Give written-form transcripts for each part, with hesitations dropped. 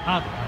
حاضر.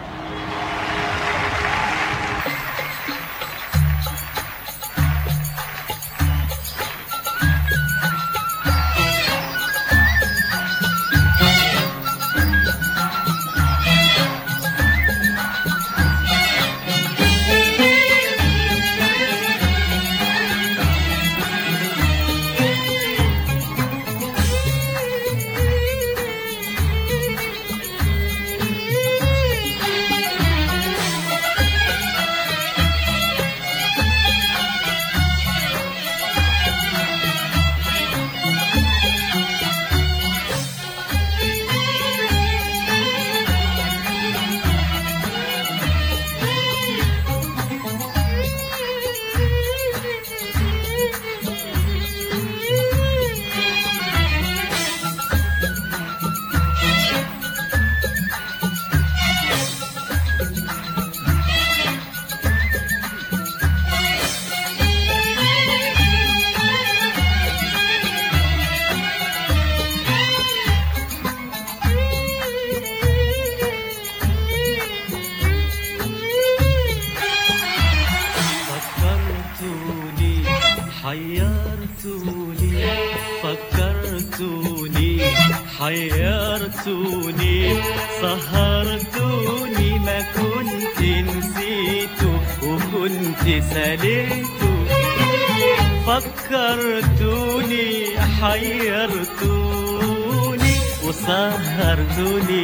حيرتوني سهرتوني ما كنت نسيته وكنت سليته فكرتوني حيرتوني وسهرتوني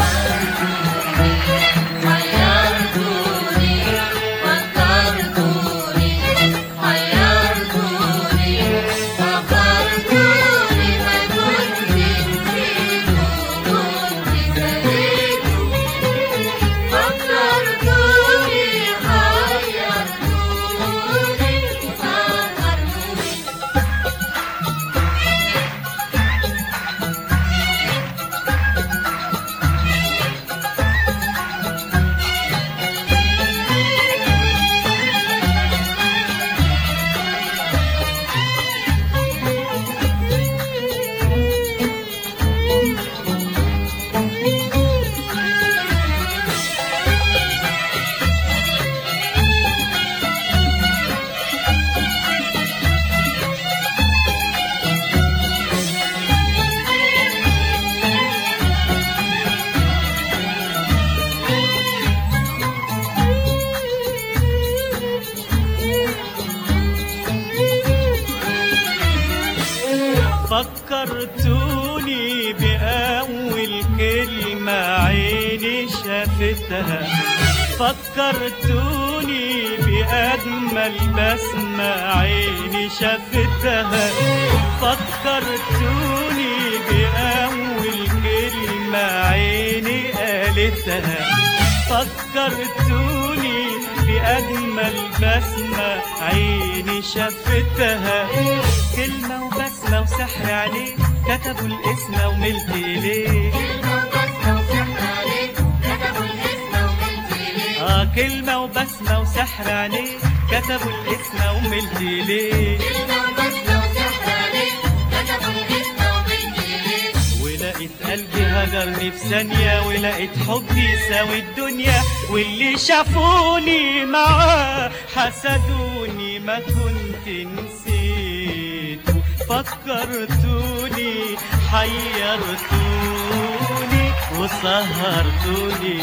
فكرتوني بأول كلمة عيني شافتها فكرتوني بأجمل بسمة عيني شافتها فكرتوني بأول كلمة عيني قالتها فكرتوني بأجمل بسمة عيني شافتها كلمة وبسمة وسحر عليه كتبوا الاسم وملت إليه كلمة وبسمة وسحر عليه كتبوا الاسم وملت إليه ولقيت قلبي هجرني في ثانية ولقيت حبي يساوي الدنيا واللي شافوني معاه حسدوني ما كنت نسيت فكرتوني حيرتوني وسهرتوني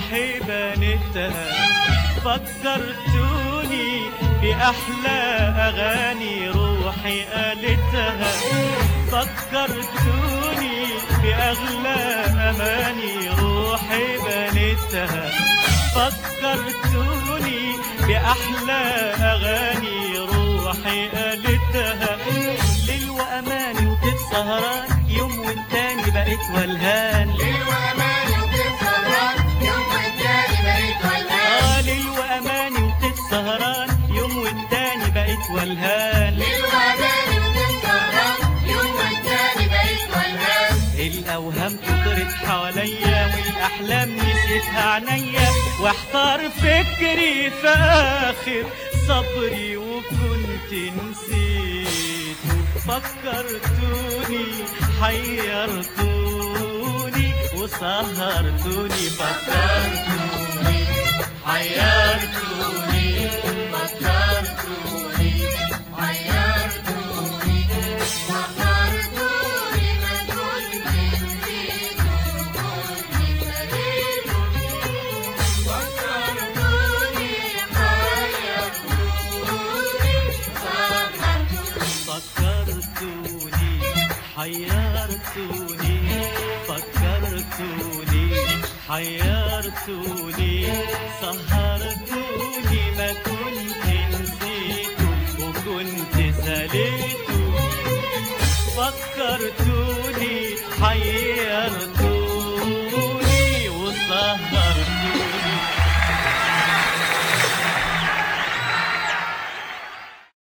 روحي بنتها. فكرتوني بأحلى أغاني روحي قالتها. فكرتوني بأغلى أماني روحي بنتها. فكرتوني بأحلى أغاني روحي قالتها. ليل وأماني وتتسهران يوم والتاني بقيت ولهان. ليل وأماني وتتسهران يوم والتاني بقيت ولهان. ليل وأماني وتتسهران يوم والتاني بقيت ولهان. ليل وأماني وتتسهران يوم والتاني بقيت ولهان. الأوهام كترت حواليا والأحلام نسيتها عينيا، واحتار فكري في آخر صبري وكنت نسيت. فكرتوني حيرتوني وسهرتوني. فكرتوني حيرتوني فكرتوني حيرتوني سهرتوني ما كنت نسيت وكنت سهيت. فكرتوني حيرتوني فكرتوني حيرتوني. فكرتوني حيرتوني سهرتوني ما كنت نسيت وكنت سليت. فكرتوني حيرتوني